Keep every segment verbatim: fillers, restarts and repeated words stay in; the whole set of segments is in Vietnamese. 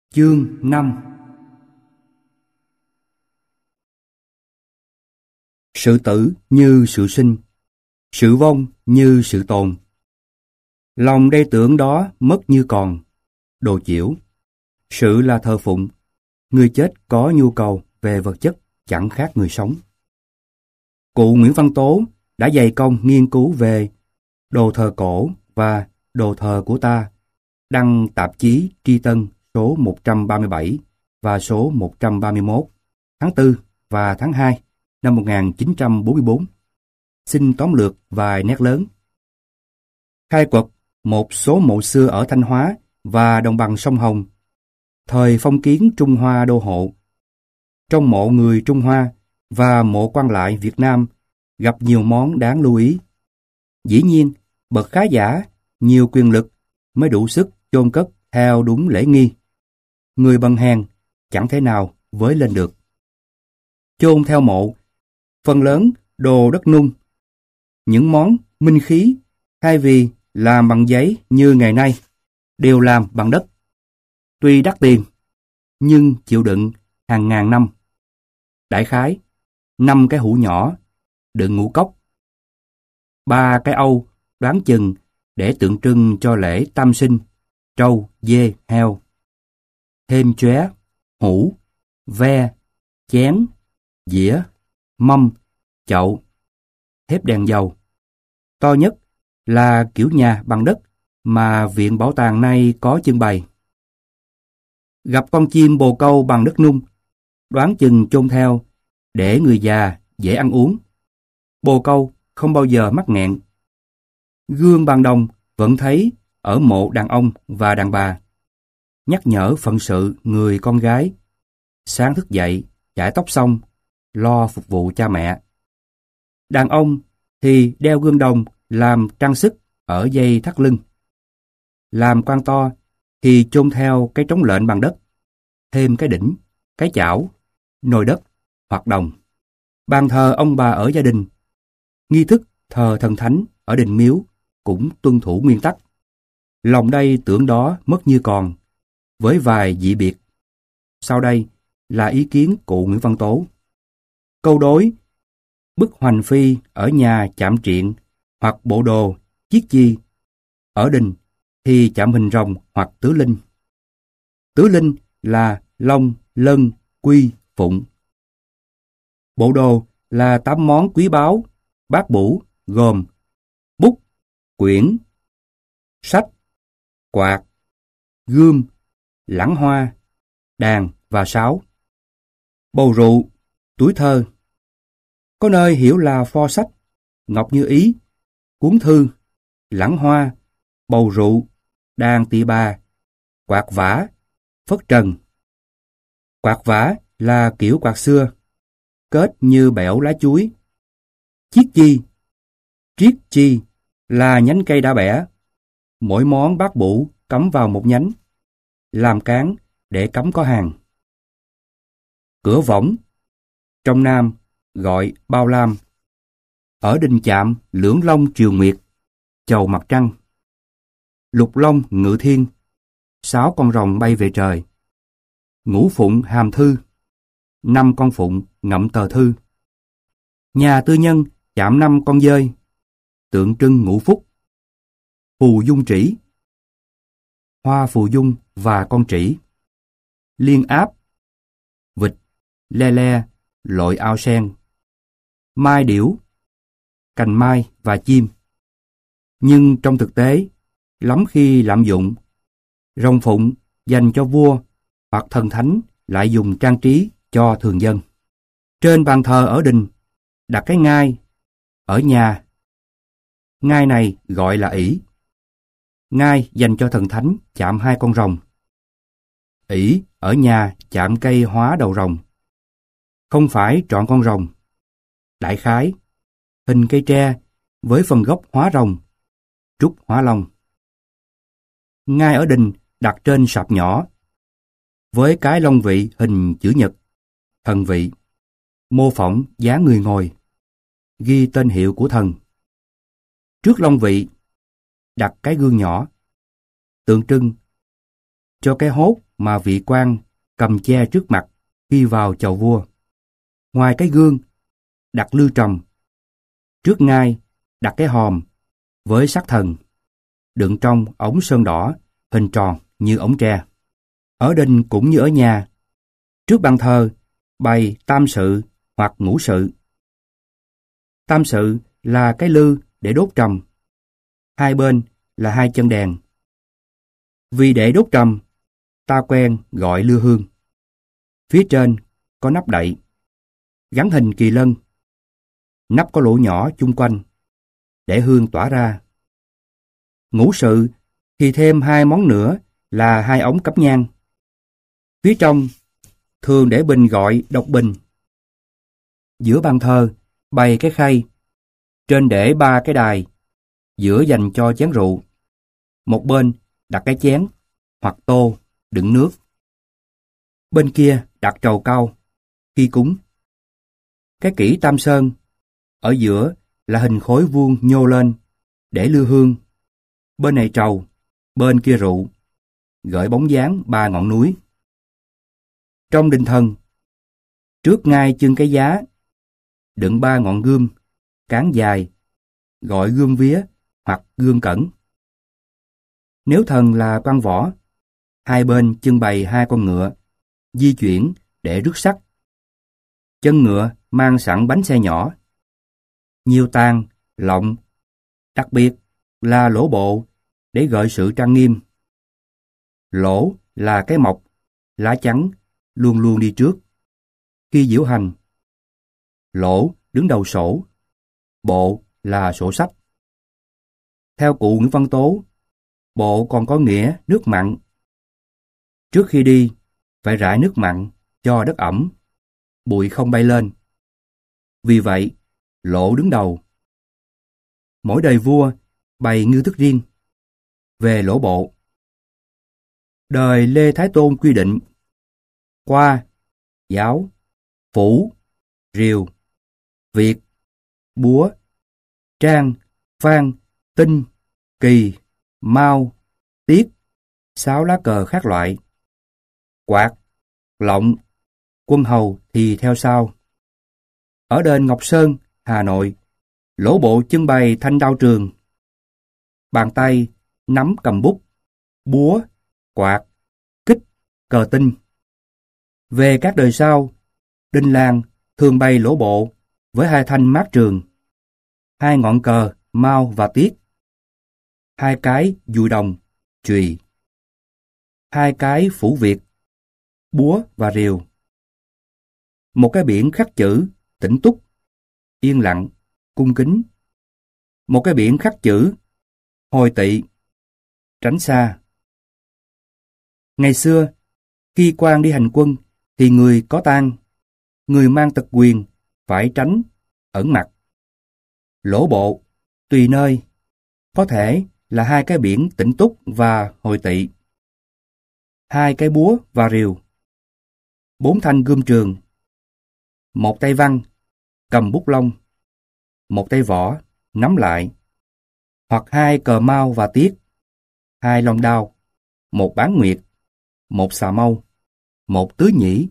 Chương năm. Sự tử như sự sinh, sự vong như sự tồn. Lòng đê tưởng đó mất như còn, đồ chiểu. Sự là thờ phụng, người chết có nhu cầu về vật chất chẳng khác người sống. Cụ Nguyễn Văn Tố đã dày công nghiên cứu về đồ thờ cổ và đồ thờ của ta, đăng tạp chí Tri Tân số một trăm ba mươi bảy và số một trăm ba mươi mốt, tháng tư và tháng hai năm một nghìn chín trăm bốn mươi tư. Xin tóm lược vài nét lớn. Khai quật một số mộ xưa ở Thanh Hóa và đồng bằng sông Hồng, thời phong kiến Trung Hoa đô hộ. Trong mộ người Trung Hoa và mộ quan lại Việt Nam gặp nhiều món đáng lưu ý. Dĩ nhiên, bậc khá giả, nhiều quyền lực mới đủ sức chôn cất theo đúng lễ nghi. Người bần hèn chẳng thể nào với lên được. Chôn theo mộ, phần lớn đồ đất nung. Những món minh khí thay vì làm bằng giấy như ngày nay, đều làm bằng đất. Tuy đắt tiền, nhưng chịu đựng hàng ngàn năm. Đại khái, năm cái hũ nhỏ, đựng ngũ cốc. Ba cái âu đoán chừng để tượng trưng cho lễ tam sinh, trâu, dê, heo. Thêm chóe, hũ, ve, chén, dĩa, mâm, chậu, thép đèn dầu. To nhất là kiểu nhà bằng đất mà Viện Bảo tàng nay có trưng bày. Gặp con chim bồ câu bằng đất nung, đoán chừng chôn theo để người già dễ ăn uống. Bồ câu không bao giờ mắc nghẹn. Gương bằng đồng vẫn thấy ở mộ đàn ông và đàn bà, nhắc nhở phận sự người con gái. Sáng thức dậy, chải tóc xong, lo phục vụ cha mẹ. Đàn ông thì đeo gương đồng làm trang sức ở dây thắt lưng. Làm quan to thì chôn theo cái trống lệnh bằng đất, thêm cái đỉnh, cái chảo, nồi đất hoặc đồng. Bàn thờ ông bà ở gia đình, nghi thức thờ thần thánh ở đình miếu cũng tuân thủ nguyên tắc. Lòng đây tưởng đó mất như còn, với vài dị biệt. Sau đây là ý kiến cụ Nguyễn Văn Tố. Câu đối, bức hoành phi ở nhà chạm triện hoặc bộ đồ, chiết chi. Ở đình thì chạm hình rồng hoặc tứ linh. Tứ linh là long, lân, quy, phụng. Bộ đồ là tám món quý báu, bát bủ gồm bút, quyển, sách, quạt, gươm, lẵng hoa, đàn và sáo. Bầu rượu, túi thơ. Có nơi hiểu là pho sách, ngọc như ý, cuốn thư, lẵng hoa, bầu rượu, đàn tỳ bà, quạt vả, phất trần. Quạt vả là kiểu quạt xưa, kết như bẻo lá chuối. Chiết chi, triết chi là nhánh cây đã bẻ. Mỗi món bát bủ cắm vào một nhánh, làm cán để cắm có hàng. Cửa võng, trong Nam gọi bao lam. Ở đình chạm lưỡng long triều nguyệt, chầu mặt trăng. Lục long ngự thiên, sáu con rồng bay về trời. Ngũ phụng hàm thư, năm con phụng ngậm tờ thư. Nhà tư nhân chạm năm con dơi, tượng trưng ngũ phúc. Phù dung trĩ, hoa phù dung và con trĩ. Liên áp, vịt, le le, lội ao sen. Mai điểu, cành mai và chim. Nhưng trong thực tế, lắm khi lạm dụng. Rồng phụng dành cho vua hoặc thần thánh lại dùng trang trí cho thường dân. Trên bàn thờ ở đình đặt cái ngai. Ở nhà, ngai này gọi là ỷ. Ngai dành cho thần thánh chạm hai con rồng. ỷ ở nhà chạm cây hóa đầu rồng. Không phải trọn con rồng. Đại khái, hình cây tre với phần gốc hóa rồng, trúc hóa long. Ngai ở đình đặt trên sạp nhỏ, với cái long vị hình chữ nhật, thần vị, mô phỏng dáng người ngồi, ghi tên hiệu của thần. Trước long vị, đặt cái gương nhỏ, tượng trưng cho cái hốt mà vị quan cầm che trước mặt khi vào chầu vua. Ngoài cái gương, đặt lư trầm. Trước ngai, đặt cái hòm với sắc thần, đựng trong ống sơn đỏ, hình tròn như ống tre. Ở đình cũng như ở nhà, trước bàn thờ bày tam sự hoặc ngũ sự. Tam sự là cái lư để đốt trầm, hai bên là hai chân đèn. Vì để đốt trầm, ta quen gọi lư hương. Phía trên có nắp đậy, gắn hình kỳ lân. Nắp có lỗ nhỏ chung quanh, để hương tỏa ra. Ngũ sự thì thêm hai món nữa là hai ống cắm nhang. Phía trong thường để bình gọi độc bình. Giữa bàn thờ bày cái khay, trên để ba cái đài, giữa dành cho chén rượu. Một bên đặt cái chén hoặc tô đựng nước. Bên kia đặt trầu cau khi cúng. Cái kỹ tam sơn, ở giữa là hình khối vuông nhô lên để lư hương. Bên này trầu, bên kia rượu, gợi bóng dáng ba ngọn núi. Trong đình thần, trước ngai chưng cái giá, đựng ba ngọn gươm, cán dài, gọi gươm vía hoặc gươm cẩn. Nếu thần là quan võ, hai bên trưng bày hai con ngựa, di chuyển để rước sắt. Chân ngựa mang sẵn bánh xe nhỏ. Nhiều tang, lọng, đặc biệt là lỗ bộ để gợi sự trang nghiêm. Lỗ là cái mộc, lá chắn, luôn luôn đi trước. Khi diễu hành, lỗ đứng đầu sổ, bộ là sổ sách. Theo cụ Nguyễn Văn Tố, bộ còn có nghĩa nước mặn. Trước khi đi, phải rải nước mặn cho đất ẩm, bụi không bay lên. Vì vậy, lỗ đứng đầu. Mỗi đời vua bày nghi thức riêng. Về lỗ bộ, đời Lê Thái Tôn quy định qua, giáo, phủ, rìu, việt, búa, trang, phan, tinh, kỳ, mao, tiết, sáu lá cờ khác loại. Quạt, lọng, quân hầu thì theo sau. Ở đền Ngọc Sơn, Hà Nội, lỗ bộ trưng bày thanh đao trường. Bàn tay nắm cầm bút, búa, quạt, kích, cờ tinh. Về các đời sau, đình làng thường bày lỗ bộ với hai thanh mát trường, hai ngọn cờ mao và tiết, hai cái dùi đồng, chùy, hai cái phủ việt, búa và rìu, một cái biển khắc chữ tĩnh túc, yên lặng, cung kính, một cái biển khắc chữ hồi tỵ, tránh xa. Ngày xưa, khi quan đi hành quân thì người có tang, người mang tật quyền phải tránh, ẩn mặt. Lỗ bộ, tùy nơi, có thể là hai cái biển tĩnh túc và hồi tỵ, hai cái búa và rìu, bốn thanh gươm trường, một tay văn, cầm bút lông, một tay võ, nắm lại, hoặc hai cờ mao và tiết, hai lon đao, một bán nguyệt, một xà mâu, một tứ nhĩ,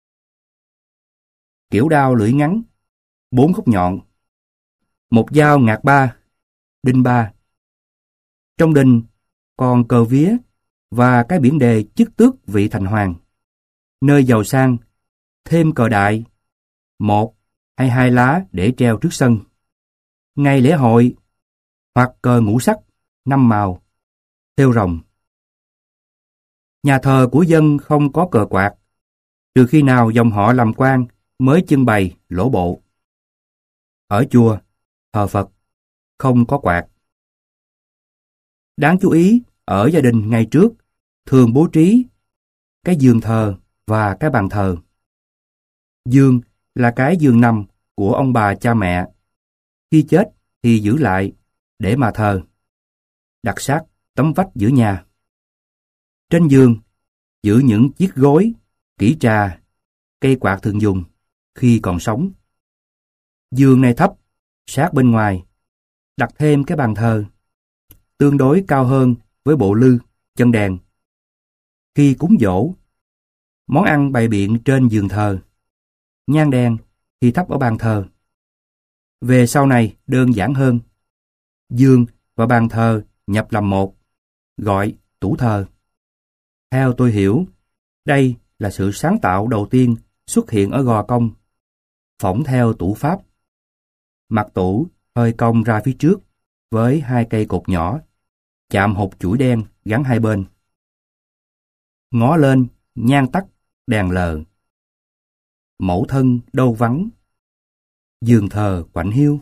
kiểu đao lưỡi ngắn, bốn khúc nhọn, một dao ngạc ba, đinh ba. Trong đình còn cờ vía và cái biển đề chức tước vị thành hoàng. Nơi giàu sang, thêm cờ đại, một hay hai lá để treo trước sân. Ngày lễ hội, hoặc cờ ngũ sắc, năm màu, thêu rồng. Nhà thờ của dân không có cờ quạt, trừ khi nào dòng họ làm quan mới trưng bày lỗ bộ. Ở chùa, thờ Phật, không có quạt. Đáng chú ý, ở gia đình ngày trước, thường bố trí cái giường thờ và cái bàn thờ. Giường là cái giường nằm của ông bà cha mẹ. Khi chết thì giữ lại để mà thờ. Đặt sát tấm vách giữa nhà. Trên giường giữ những chiếc gối, kỹ trà, cây quạt thường dùng khi còn sống. Giường này thấp, sát bên ngoài, đặt thêm cái bàn thờ, tương đối cao hơn với bộ lư, chân đèn. Khi cúng dỗ Món ăn bày biện trên giường thờ. Nhang đèn thì thắp ở bàn thờ. Về sau này đơn giản hơn. Giường và bàn thờ nhập làm một, gọi tủ thờ. Theo tôi hiểu, đây là sự sáng tạo đầu tiên xuất hiện ở Gò Công, phỏng theo tủ Pháp. Mặt tủ hơi cong ra phía trước với hai cây cột nhỏ, chạm hột chuỗi đen gắn hai bên. Ngó lên, nhang tắt, đèn lờ. Mẫu thân đâu vắng, giường thờ quạnh hiu.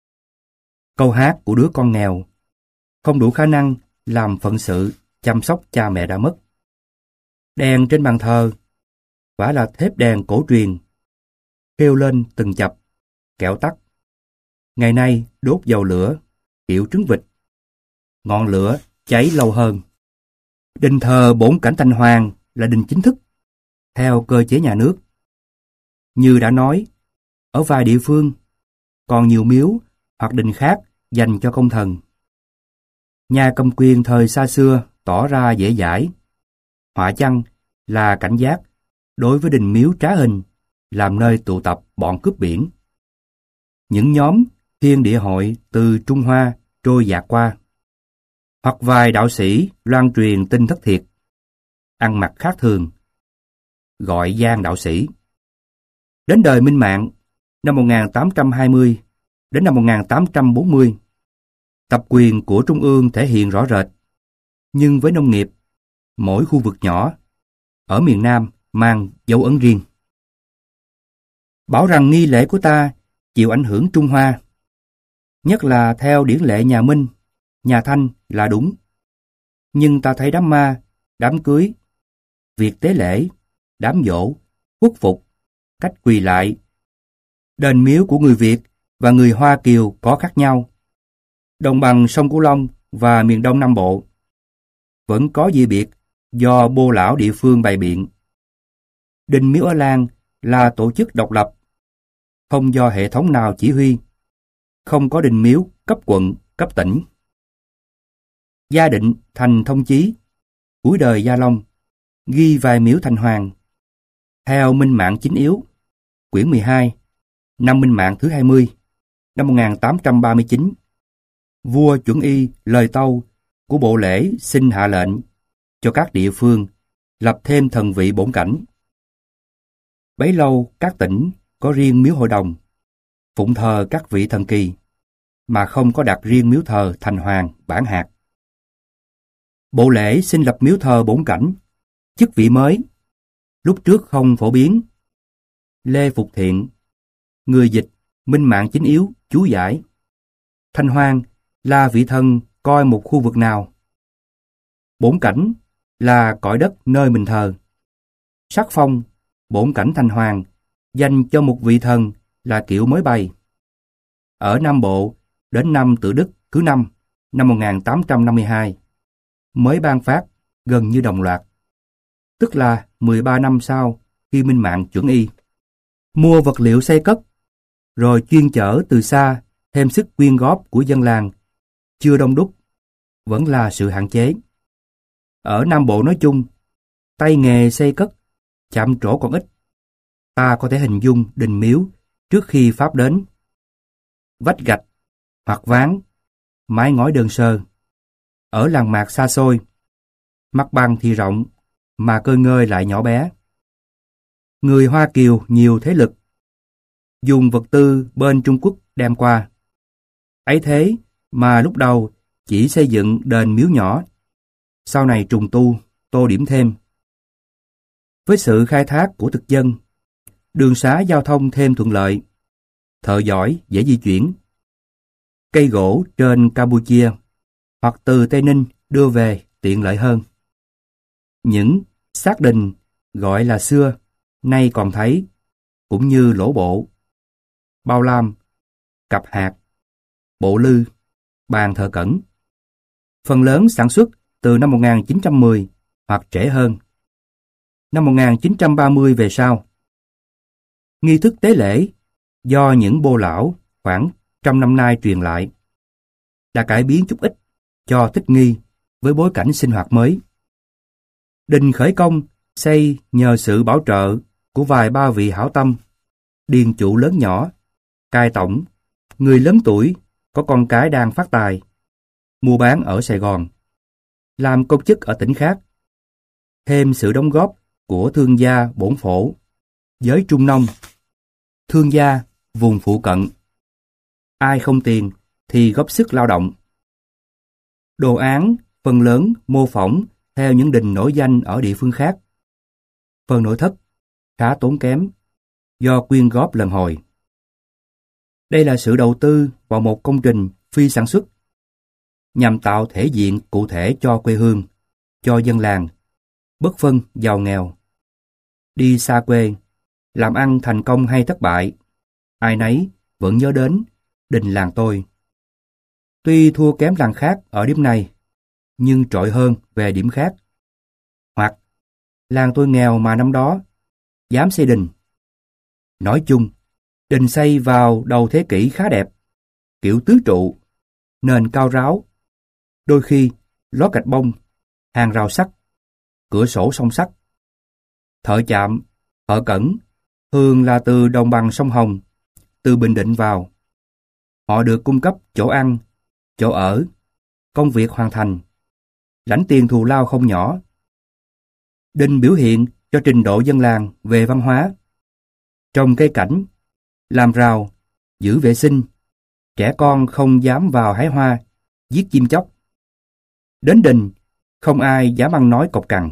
Câu hát của đứa con nghèo, không đủ khả năng làm phận sự chăm sóc cha mẹ đã mất. Đèn trên bàn thờ, quả là thép đèn cổ truyền, kêu lên từng chập, kẻo tắt. Ngày nay đốt dầu lửa, kiểu trứng vịt. Ngọn lửa cháy lâu hơn. Đình thờ bổn cảnh Thành Hoàng là đình chính thức, theo cơ chế nhà nước. Như đã nói, ở vài địa phương, còn nhiều miếu hoặc đình khác dành cho công thần. Nhà cầm quyền thời xa xưa tỏ ra dễ dãi. Họa chăng là cảnh giác đối với đình miếu trá hình, làm nơi tụ tập bọn cướp biển. Những nhóm thiên địa hội từ Trung Hoa trôi dạt qua. Hoặc vài đạo sĩ loan truyền tin thất thiệt, ăn mặc khác thường, gọi gian đạo sĩ. Đến đời Minh Mạng, năm một nghìn tám trăm hai mươi đến năm một nghìn tám trăm bốn mươi, tập quyền của Trung ương thể hiện rõ rệt. Nhưng với nông nghiệp, mỗi khu vực nhỏ, ở miền Nam mang dấu ấn riêng. Bảo rằng nghi lễ của ta chịu ảnh hưởng Trung Hoa, nhất là theo điển lệ nhà Minh, nhà Thanh là đúng. Nhưng ta thấy đám ma, đám cưới, việc tế lễ, đám giỗ, quốc phục, cách quỳ lại, đền miếu của người Việt và người Hoa Kiều có khác nhau. Đồng bằng sông Cửu Long và miền Đông Nam Bộ vẫn có dị biệt do bô lão địa phương bày biện. Đình miếu ở Lan là tổ chức độc lập, không do hệ thống nào chỉ huy, không có đình miếu cấp quận, cấp tỉnh. Gia Định thành Thông Chí, cuối đời Gia Long, ghi vài miếu thành hoàng. Theo Minh Mạng Chính Yếu, quyển mười hai, năm Minh Mạng thứ hai mươi, năm một nghìn tám trăm ba mươi chín, vua chuẩn y lời tâu của bộ lễ xin hạ lệnh cho các địa phương lập thêm thần vị bổn cảnh. Bấy lâu các tỉnh có riêng miếu hội đồng, phụng thờ các vị thần kỳ, mà không có đặt riêng miếu thờ thành hoàng bản hạt. Bộ lễ xin lập miếu thờ bổn cảnh, chức vị mới, lúc trước không phổ biến. Lê Phục Thiện, người dịch Minh Mạng Chính Yếu chú giải. Thành hoàng là vị thần coi một khu vực nào. Bổn cảnh là cõi đất nơi mình thờ. Sắc phong, bổn cảnh thành hoàng, dành cho một vị thần là kiểu mới bày. Ở Nam Bộ, đến năm Tự Đức thứ năm, năm một nghìn tám trăm năm mươi hai, mới ban phát gần như đồng loạt, tức là mười ba năm sau khi Minh Mạng chuẩn y. Mua vật liệu xây cất, rồi chuyên chở từ xa, thêm sức quyên góp của dân làng, chưa đông đúc, vẫn là sự hạn chế. Ở Nam Bộ nói chung, tay nghề xây cất, chạm trổ còn ít. Ta có thể hình dung đình miếu trước khi Pháp đến. Vách gạch, hoặc ván, mái ngói đơn sơ. Ở làng mạc xa xôi, mặt bằng thì rộng, mà cơ ngơi lại nhỏ bé. Người Hoa Kiều nhiều thế lực, dùng vật tư bên Trung Quốc đem qua. Ấy thế mà lúc đầu chỉ xây dựng đền miếu nhỏ, sau này trùng tu, tô điểm thêm. Với sự khai thác của thực dân, đường xá giao thông thêm thuận lợi, thợ giỏi dễ di chuyển. Cây gỗ trên Campuchia hoặc từ Tây Ninh đưa về tiện lợi hơn. Những xác đình gọi là xưa, nay còn thấy, cũng như lỗ bộ, bao lam, cặp hạt, bộ lư, bàn thờ cẩn. Phần lớn sản xuất từ năm một nghìn chín trăm mười hoặc trễ hơn. Năm một nghìn chín trăm ba mươi về sau. Nghi thức tế lễ do những bô lão khoảng trăm năm nay truyền lại đã cải biến chút ít cho thích nghi với bối cảnh sinh hoạt mới. Đình khởi công xây nhờ sự bảo trợ của vài ba vị hảo tâm, điền chủ lớn nhỏ, cai tổng, người lớn tuổi có con cái đang phát tài, mua bán ở Sài Gòn, làm công chức ở tỉnh khác, thêm sự đóng góp của thương gia bổn phổ, giới trung nông, thương gia vùng phụ cận. Ai không tiền thì góp sức lao động. Đồ án phần lớn mô phỏng theo những đình nổi danh ở địa phương khác. Phần nội thất khá tốn kém do quyên góp lần hồi. Đây là sự đầu tư vào một công trình phi sản xuất nhằm tạo thể diện cụ thể cho quê hương, cho dân làng, bất phân giàu nghèo. Đi xa quê, làm ăn thành công hay thất bại, ai nấy vẫn nhớ đến đình làng tôi. Tuy thua kém làng khác ở điểm này, nhưng trội hơn về điểm khác. Hoặc, làng tôi nghèo mà năm đó, dám xây đình. Nói chung, đình xây vào đầu thế kỷ khá đẹp, kiểu tứ trụ, nền cao ráo, đôi khi lót gạch bông, hàng rào sắt, cửa sổ song sắt. Thợ chạm, thợ cẩn, thường là từ đồng bằng sông Hồng, từ Bình Định vào. Họ được cung cấp chỗ ăn, chỗ ở, công việc hoàn thành, lãnh tiền thù lao không nhỏ. Đình biểu hiện cho trình độ dân làng về văn hóa. Trồng cây cảnh, làm rào, giữ vệ sinh, trẻ con không dám vào hái hoa, giết chim chóc. Đến đình, không ai dám ăn nói cộc cằn.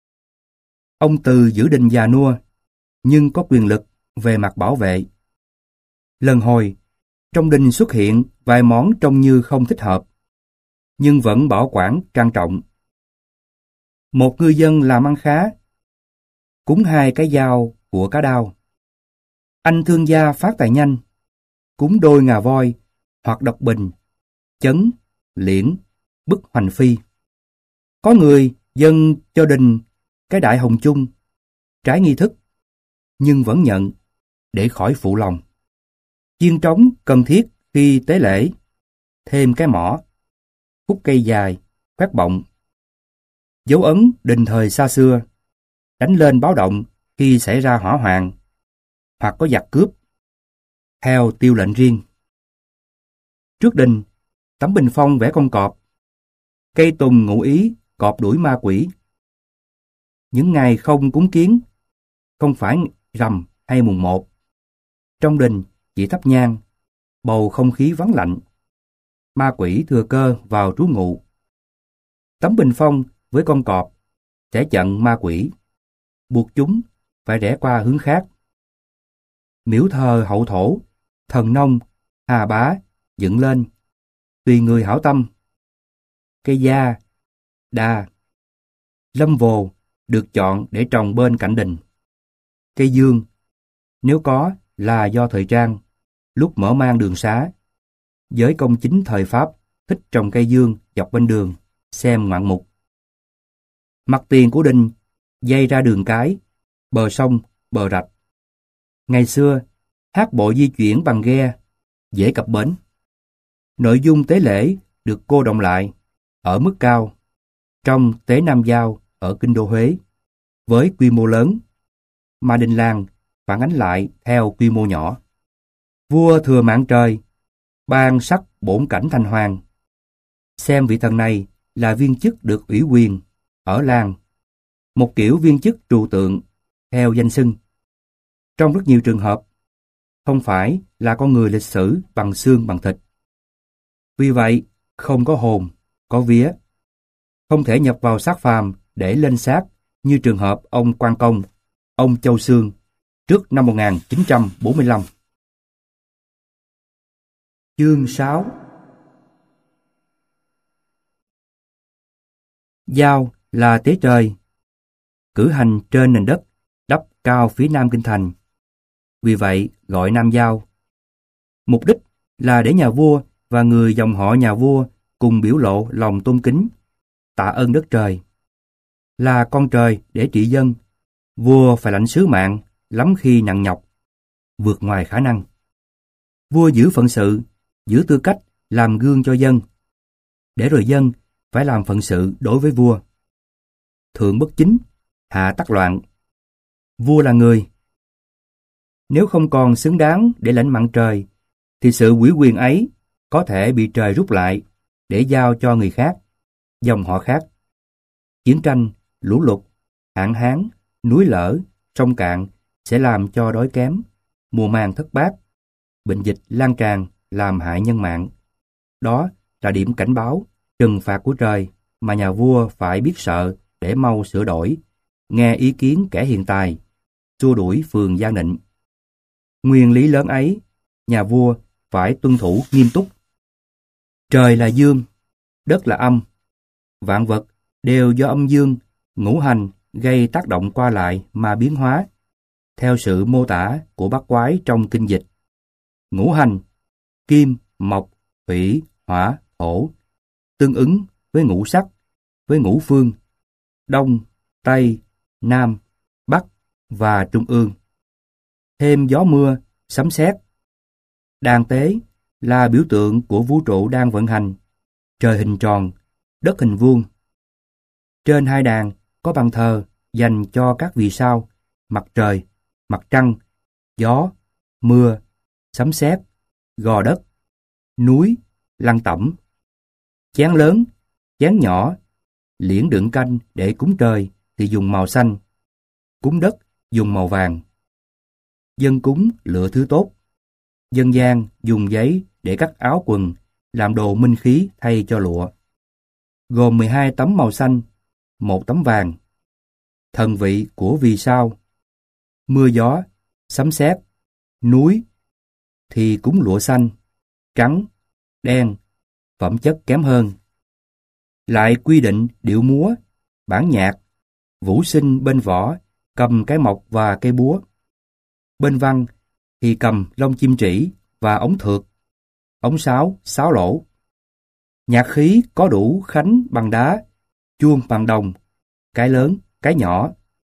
Ông Từ giữ đình già nua, nhưng có quyền lực về mặt bảo vệ. Lần hồi, trong đình xuất hiện vài món trông như không thích hợp, nhưng vẫn bảo quản trang trọng. Một ngư dân làm ăn khá, cúng hai cái dao của cá đao. Anh thương gia phát tài nhanh, cúng đôi ngà voi hoặc độc bình, chấn, liễn, bức hoành phi. Có người dâng cho đình cái đại hồng chung, trái nghi thức, nhưng vẫn nhận để khỏi phụ lòng. Chiên trống cần thiết khi tế lễ, thêm cái mỏ, khúc cây dài, khoét bọng. Dấu ấn đình thời xa xưa, đánh lên báo động khi xảy ra hỏa hoạn, hoặc có giặc cướp, theo tiêu lệnh riêng. Trước đình, tấm bình phong vẽ con cọp, cây tùng ngụ ý cọp đuổi ma quỷ. Những ngày không cúng kiến, không phải rằm hay mùng một, trong đình chỉ thắp nhang, bầu không khí vắng lạnh. Ma quỷ thừa cơ vào trú ngụ. Tấm bình phong với con cọp sẽ chặn ma quỷ, buộc chúng phải rẽ qua hướng khác. Miếu thờ hậu thổ, thần nông, hà bá dựng lên, tùy người hảo tâm. Cây gia, đa, lâm vồ được chọn để trồng bên cạnh đình. Cây dương, nếu có là do thời trang, lúc mở mang đường xá. Giới công chính thời Pháp thích trồng cây dương dọc bên đường, xem ngoạn mục. Mặt tiền của đình dây ra đường cái, bờ sông, bờ rạch. Ngày xưa, hát bộ di chuyển bằng ghe, dễ cập bến. Nội dung tế lễ được cô đọng lại, ở mức cao, trong tế Nam Giao ở Kinh đô Huế, với quy mô lớn, mà đình làng phản ánh lại theo quy mô nhỏ. Vua thừa mạng trời, ban sắc bổn cảnh thành hoàng. Xem vị thần này là viên chức được ủy quyền ở làng, một kiểu viên chức trừu tượng theo danh xưng. Trong rất nhiều trường hợp, không phải là con người lịch sử bằng xương bằng thịt. Vì vậy, không có hồn, có vía. Không thể nhập vào xác phàm để lên xác như trường hợp ông Quan Công, ông Châu Xương, trước năm một nghìn chín trăm bốn mươi lăm. Chương sáu. Giao là tế trời, cử hành trên nền đất đắp cao phía nam kinh thành. Vì vậy gọi Nam Giao. Mục đích là để nhà vua và người dòng họ nhà vua cùng biểu lộ lòng tôn kính, tạ ơn đất trời. Là con trời để trị dân, vua phải lãnh sứ mạng lắm khi nặng nhọc, vượt ngoài khả năng. Vua giữ phận sự, giữ tư cách làm gương cho dân, để rồi dân phải làm phận sự đối với vua. Thượng bất chính, hạ tắc loạn. Vua là người. Nếu không còn xứng đáng để lãnh mạng trời, thì sự ủy quyền ấy có thể bị trời rút lại để giao cho người khác, dòng họ khác. Chiến tranh, lũ lụt, hạn hán, núi lở, sông cạn sẽ làm cho đói kém, mùa màng thất bát, bệnh dịch lan tràn làm hại nhân mạng. Đó là điểm cảnh báo, trừng phạt của trời mà nhà vua phải biết sợ để mau sửa đổi, nghe ý kiến kẻ hiền tài, xua đuổi phường gian nịnh. Nguyên lý lớn ấy, nhà vua phải tuân thủ nghiêm túc. Trời là dương, đất là âm. Vạn vật đều do âm dương, ngũ hành gây tác động qua lại mà biến hóa, theo sự mô tả của bát quái trong kinh dịch. Ngũ hành, kim, mộc, thủy, hỏa, thổ, tương ứng với ngũ sắc, với ngũ phương, đông, tây, nam, bắc và trung ương. Thêm gió mưa, sấm sét. Đàn tế là biểu tượng của vũ trụ đang vận hành, trời hình tròn, đất hình vuông. Trên hai đàn có bàn thờ dành cho các vì sao, mặt trời, mặt trăng, gió, mưa, sấm sét, gò đất, núi, lăng tẩm. Chén lớn, chén nhỏ, liễn đựng canh để cúng trời thì dùng màu xanh, cúng đất dùng màu vàng. Dân cúng lựa thứ tốt. Dân gian dùng giấy để cắt áo quần, làm đồ minh khí thay cho lụa. Gồm mười hai tấm màu xanh, một tấm vàng. Thần vị của vì sao, mưa gió, sấm sét, núi thì cúng lụa xanh, trắng, đen, phẩm chất kém hơn. Lại quy định điệu múa, bản nhạc, vũ sinh bên võ cầm cái mộc và cây búa. Bên văn thì cầm lông chim trĩ và ống thược, ống sáo, sáo lỗ. Nhạc khí có đủ khánh bằng đá, chuông bằng đồng, cái lớn, cái nhỏ.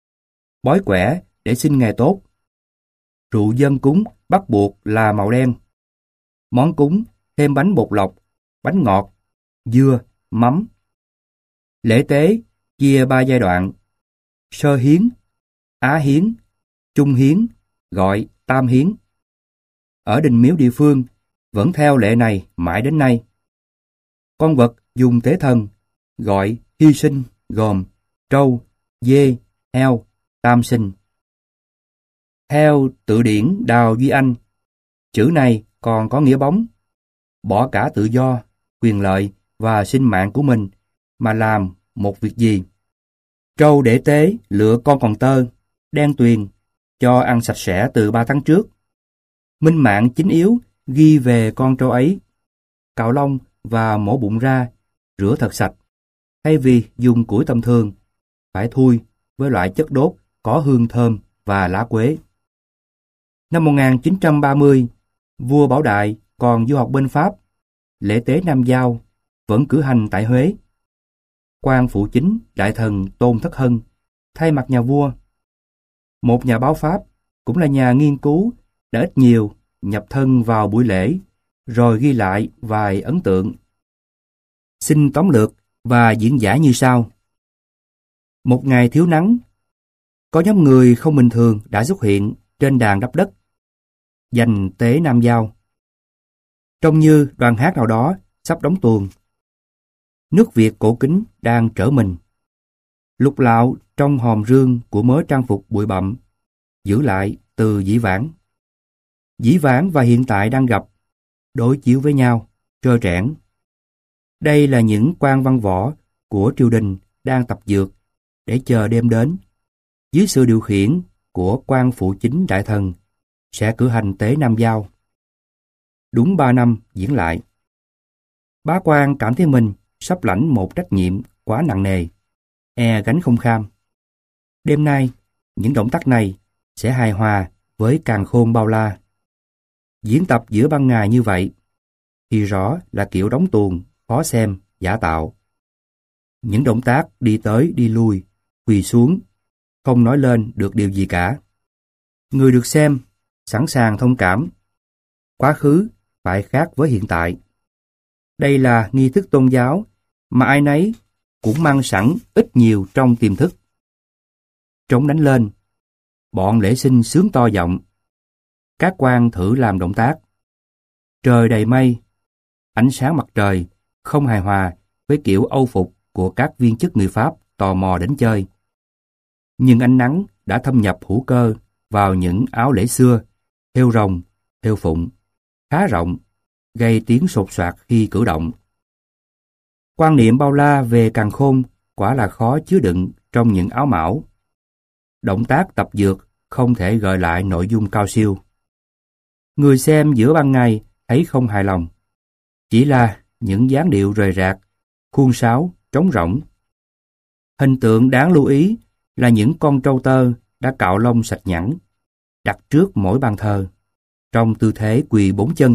Bói quẻ để xin ngày tốt. Rượu dân cúng bắt buộc là màu đen. Món cúng thêm bánh bột lọc, bánh ngọt, dưa, mắm. Lễ tế chia ba giai đoạn: sơ hiến, á hiến, trung hiến, gọi tam hiến. Ở đình miếu địa phương vẫn theo lệ này mãi đến nay. Con vật dùng tế thần gọi hy sinh gồm trâu, dê, heo, tam sinh. Theo tự điển Đào Duy Anh, chữ này còn có nghĩa bóng: bỏ cả tự do, quyền lợi và sinh mạng của mình mà làm một việc gì. Trâu để tế lựa con còn tơ, đen tuyền, cho ăn sạch sẽ từ ba tháng trước. Minh mạng chính yếu ghi về con trâu ấy. Cạo lông và mổ bụng ra, rửa thật sạch. Thay vì dùng củi tầm thường, phải thui với loại chất đốt có hương thơm và lá quế. Năm một nghìn chín trăm ba mươi, vua Bảo Đại còn du học bên Pháp. Lễ tế Nam Giao vẫn cử hành tại Huế. Quan phụ chính đại thần Tôn Thất Hân thay mặt nhà vua. Một nhà báo Pháp, cũng là nhà nghiên cứu, đã ít nhiều nhập thân vào buổi lễ, rồi ghi lại vài ấn tượng. Xin tóm lược và diễn giải như sau. Một ngày thiếu nắng, có nhóm người không bình thường đã xuất hiện trên đàn đắp đất, dành tế Nam Giao. Trông như đoàn hát nào đó sắp đóng tuồng. Nước Việt cổ kính đang trở mình. Lục lạo trong hòm rương của mớ trang phục bụi bặm, giữ lại từ dĩ vãng. Dĩ vãng và hiện tại đang gặp, đối chiếu với nhau, trơ trẽn. Đây là những quan văn võ của triều đình đang tập dượt để chờ đêm đến, dưới sự điều khiển của quan phụ chính đại thần, sẽ cử hành tế Nam Giao. Đúng ba năm diễn lại. Bá quan cảm thấy mình sắp lãnh một trách nhiệm quá nặng nề, e gánh không kham. Đêm nay, những động tác này sẽ hài hòa với càn khôn bao la. Diễn tập giữa ban ngày như vậy, thì rõ là kiểu đóng tuồng, khó xem, giả tạo. Những động tác đi tới đi lui, quỳ xuống, không nói lên được điều gì cả. Người được xem, sẵn sàng thông cảm. Quá khứ phải khác với hiện tại. Đây là nghi thức tôn giáo mà ai nấy cũng mang sẵn ít nhiều trong tiềm thức. trống đánh lên. Bọn lễ sinh sướng to giọng. Các quan thử làm động tác. Trời đầy mây, ánh sáng mặt trời không hài hòa với kiểu âu phục của các viên chức người Pháp tò mò đến chơi. Nhưng ánh nắng đã thâm nhập hữu cơ vào những áo lễ xưa, thêu rồng, thêu phụng, khá rộng, gây tiếng sột soạt khi cử động. Quan niệm bao la về càn khôn quả là khó chứa đựng trong những áo mão. Động tác tập dượt không thể gợi lại nội dung cao siêu. Người xem giữa ban ngày thấy không hài lòng. Chỉ là những dáng điệu rời rạc, khuôn sáo, trống rỗng. Hình tượng đáng lưu ý là những con trâu tơ đã cạo lông sạch nhẵn, đặt trước mỗi bàn thờ, trong tư thế quỳ bốn chân.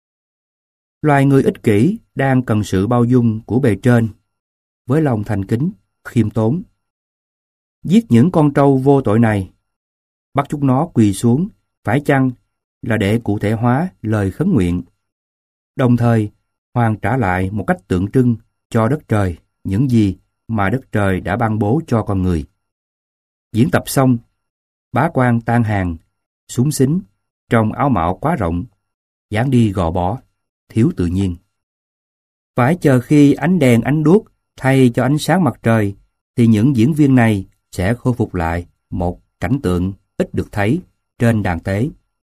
Loài người ích kỷ đang cần sự bao dung của bề trên, với lòng thành kính, khiêm tốn. Giết những con trâu vô tội này, bắt chúng nó quỳ xuống, phải chăng là để cụ thể hóa lời khấn nguyện, đồng thời hoàn trả lại một cách tượng trưng cho đất trời những gì mà đất trời đã ban bố cho con người. Diễn tập xong, bá quan tan hàng, xúng xính, trong áo mạo quá rộng, dáng đi gò bó, thiếu tự nhiên. Phải chờ khi ánh đèn ánh đuốc thay cho ánh sáng mặt trời thì những diễn viên này sẽ khôi phục lại một cảnh tượng ít được thấy trên đàn tế.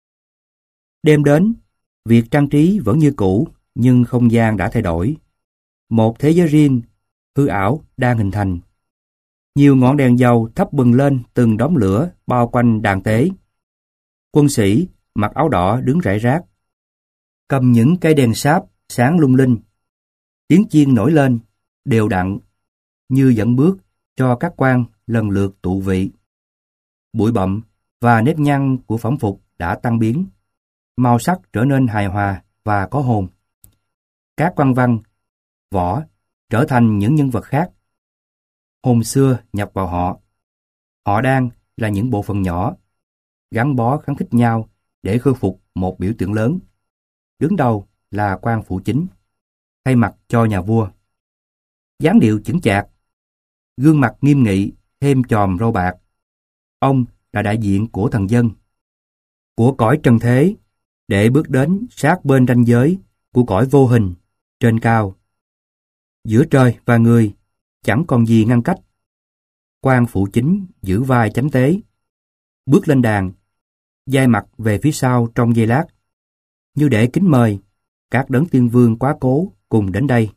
Đêm đến, việc trang trí vẫn như cũ nhưng không gian đã thay đổi. Một thế giới riêng, hư ảo đang hình thành. Nhiều ngọn đèn dầu thắp bừng lên từng đống lửa bao quanh đàn tế. Quân sĩ mặc áo đỏ đứng rải rác, cầm những cây đèn sáp sáng lung linh. Tiếng chiên nổi lên, đều đặn, như dẫn bước cho các quan lần lượt tụ vị. Bụi bặm và nếp nhăn của phẩm phục đã tăng biến, màu sắc trở nên hài hòa và có hồn. Các quan văn, võ trở thành những nhân vật khác. Hồn xưa nhập vào họ. Họ đang là những bộ phận nhỏ, gắn bó khắng khích nhau để khôi phục một biểu tượng lớn. Đứng đầu là quan phụ chính, thay mặt cho nhà vua. Dáng điệu chững chạc, gương mặt nghiêm nghị thêm chòm râu bạc. Ông là đại diện của thần dân, của cõi trần thế, để bước đến sát bên ranh giới của cõi vô hình, trên cao. Giữa trời và người, chẳng còn gì ngăn cách. Quan phụ chính giữ vai chánh tế, bước lên đàn, giai mặt về phía sau trong giây lát, như để kính mời các đấng tiên vương quá cố cùng đến đây.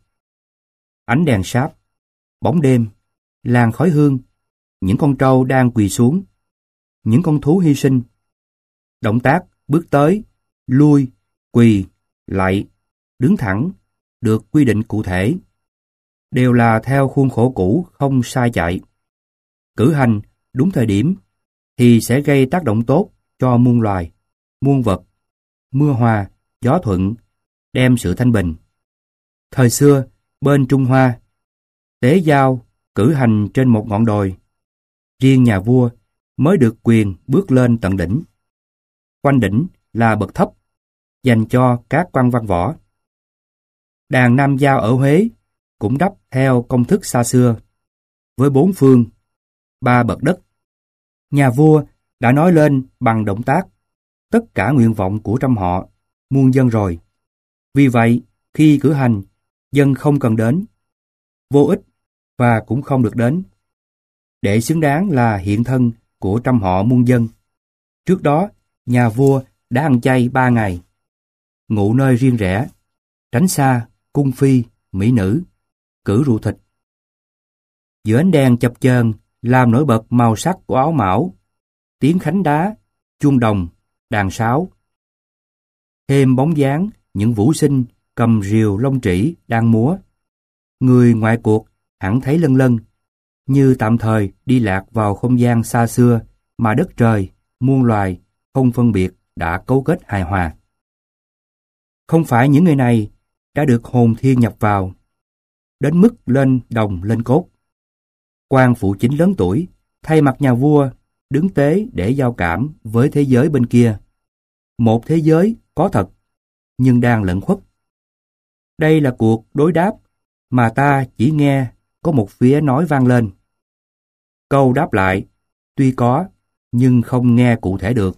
Ánh đèn sáp, bóng đêm, làn khói hương, những con trâu đang quỳ xuống, những con thú hy sinh. Động tác bước tới, lui, quỳ, lạy, đứng thẳng được quy định cụ thể, đều là theo khuôn khổ cũ không sai chạy. Cử hành đúng thời điểm thì sẽ gây tác động tốt cho muôn loài, muôn vật, mưa hòa, gió thuận, đem sự thanh bình. Thời xưa, bên Trung Hoa, tế giao cử hành trên một ngọn đồi. Riêng nhà vua mới được quyền bước lên tận đỉnh. Quanh đỉnh là bậc thấp, dành cho các quan văn võ. Đàn nam giao ở Huế cũng đắp theo công thức xa xưa, với bốn phương, ba bậc đất. Nhà vua đã nói lên bằng động tác tất cả nguyện vọng của trăm họ, muôn dân rồi. Vì vậy, khi cử hành, dân không cần đến, vô ích và cũng không được đến, để xứng đáng là hiện thân của trăm họ muôn dân. Trước đó, nhà vua đã ăn chay ba ngày, ngụ nơi riêng rẽ, tránh xa cung phi, mỹ nữ, cử rượu thịt. Giữa ánh đèn chập chờn làm nổi bật màu sắc của áo mão, tiếng khánh đá, chuông đồng, đàn sáo. Thêm bóng dáng những vũ sinh cầm rìu lông trĩ đang múa. Người ngoại cuộc hẳn thấy lân lân, như tạm thời đi lạc vào không gian xa xưa mà đất trời, muôn loài, không phân biệt đã cấu kết hài hòa. Không phải những người này đã được hồn thiên nhập vào, đến mức lên đồng lên cốt. Quan phụ chính lớn tuổi, thay mặt nhà vua, đứng tế để giao cảm với thế giới bên kia. Một thế giới có thật, nhưng đang lẩn khuất. Đây là cuộc đối đáp mà ta chỉ nghe có một phía nói vang lên. Câu đáp lại, tuy có, nhưng không nghe cụ thể được.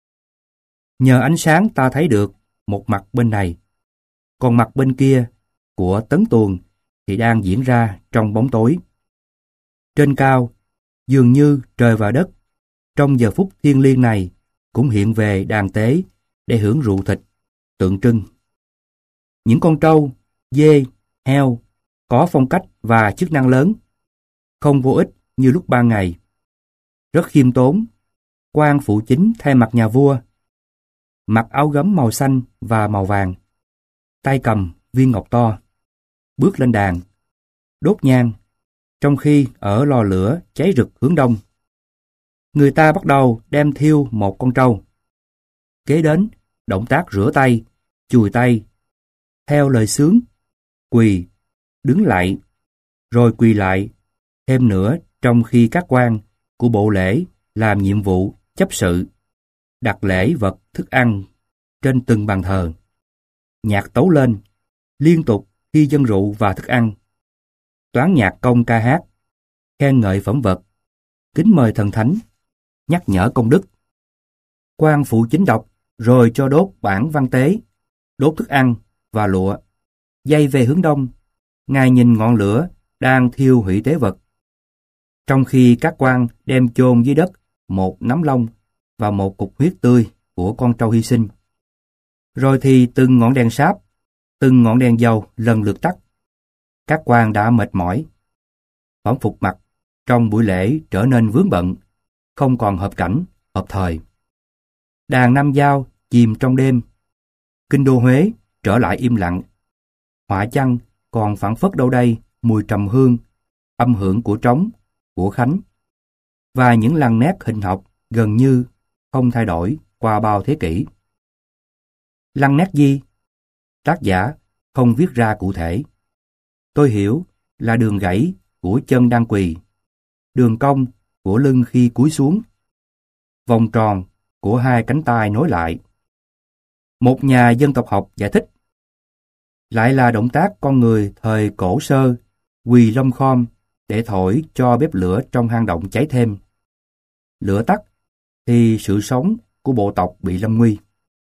Nhờ ánh sáng ta thấy được một mặt bên này, còn mặt bên kia của tấn tuồng thì đang diễn ra trong bóng tối. Trên cao, dường như trời và đất, trong giờ phút thiêng liêng này cũng hiện về đàn tế để hưởng rượu thịt, tượng trưng. Những con trâu, dê, heo có phong cách và chức năng lớn, không vô ích như lúc ban ngày. Rất khiêm tốn, quan phụ chính thay mặt nhà vua, mặc áo gấm màu xanh và màu vàng, tay cầm viên ngọc to, bước lên đàn, đốt nhang, trong khi ở lò lửa cháy rực hướng đông. Người ta bắt đầu đem thiêu một con trâu. Kế đến, động tác rửa tay, chùi tay, theo lời xướng, quỳ, đứng lại, rồi quỳ lại, thêm nữa trong khi các quan của bộ lễ làm nhiệm vụ chấp sự, đặt lễ vật thức ăn trên từng bàn thờ. Nhạc tấu lên, liên tục khi dâng rượu và thức ăn. Toán nhạc công ca hát, khen ngợi phẩm vật, kính mời thần thánh, nhắc nhở công đức. Quan phụ chính đọc, rồi cho đốt bản văn tế, đốt thức ăn và lụa, dây về hướng đông. Ngài nhìn ngọn lửa đang thiêu hủy tế vật, trong khi các quan đem chôn dưới đất một nắm lông và một cục huyết tươi của con trâu hy sinh. Rồi thì từng ngọn đèn sáp, từng ngọn đèn dầu lần lượt tắt. Các quan đã mệt mỏi, phỏng phục mặt trong buổi lễ trở nên vướng bận, không còn hợp cảnh, hợp thời. Đàn Nam Giao chìm trong đêm. Kinh đô Huế trở lại im lặng. Họa chăng còn phảng phất đâu đây mùi trầm hương, âm hưởng của trống, của khánh, và những lằn nét hình học gần như không thay đổi qua bao thế kỷ. Lằn nét gì? Tác giả không viết ra cụ thể. Tôi hiểu là đường gãy của chân đang quỳ, đường cong của lưng khi cúi xuống, vòng tròn của hai cánh tay nối lại. Một nhà dân tộc học giải thích, lại là động tác con người thời cổ sơ quỳ lom khom để thổi cho bếp lửa trong hang động cháy thêm. Lửa tắt thì sự sống của bộ tộc bị lâm nguy.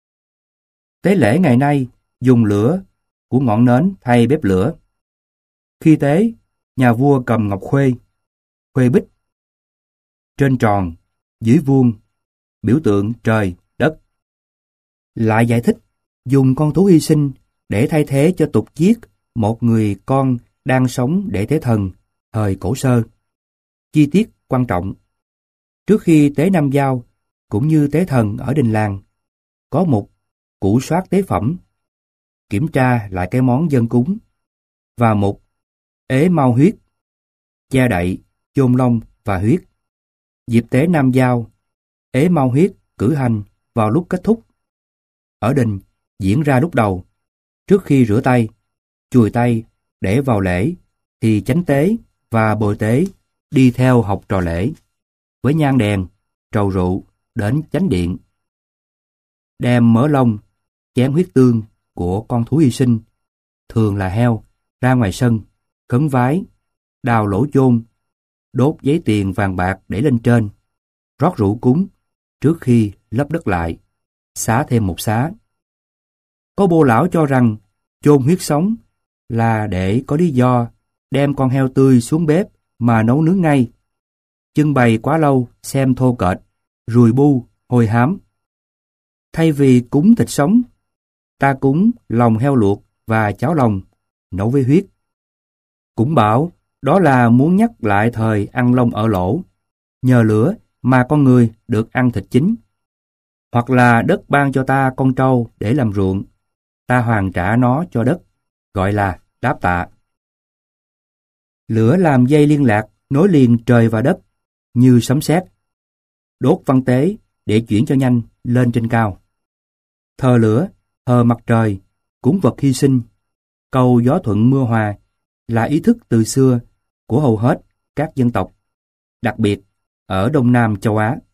Tế lễ ngày nay dùng lửa của ngọn nến thay bếp lửa. Khi tế, nhà vua cầm ngọc khuê, khuê bích, trên tròn, dưới vuông, biểu tượng trời, đất. Lại giải thích dùng con thú hy sinh để thay thế cho tục giết một người con đang sống để tế thần thời cổ sơ. Chi tiết quan trọng. Trước khi tế Nam Giao, cũng như tế thần ở đình làng, có một củ soát tế phẩm, kiểm tra lại cái món dân cúng, và một ế mau huyết, che đậy, chôn lông và huyết. Dịp tế Nam Giao, ế mau huyết cử hành vào lúc kết thúc. Ở đình diễn ra lúc đầu, trước khi rửa tay, chùi tay để vào lễ, thì chánh tế và bồi tế đi theo học trò lễ, với nhang đèn, trầu rượu đến chánh điện. Đem mỡ lông, chén huyết tương của con thú hy sinh, thường là heo, ra ngoài sân, khấn vái, đào lỗ chôn, đốt giấy tiền vàng bạc để lên trên, rót rượu cúng trước khi lấp đất lại, xá thêm một xá. Có bô lão cho rằng chôn huyết sống là để có lý do đem con heo tươi xuống bếp mà nấu nướng ngay. Trưng bày quá lâu xem thô kệch, ruồi bu, hôi hám. Thay vì cúng thịt sống, ta cúng lòng heo luộc và cháo lòng, nấu với huyết. Cũng bảo đó là muốn nhắc lại thời ăn lông ở lỗ, nhờ lửa mà con người được ăn thịt chính. Hoặc là đất ban cho ta con trâu để làm ruộng, ta hoàn trả nó cho đất, gọi là đáp tạ. Lửa làm dây liên lạc nối liền trời và đất, như sấm sét. Đốt văn tế để chuyển cho nhanh lên trên cao. Thờ lửa, thờ mặt trời, cúng vật hy sinh, cầu gió thuận mưa hòa là ý thức từ xưa của hầu hết các dân tộc, đặc biệt ở Đông Nam châu Á.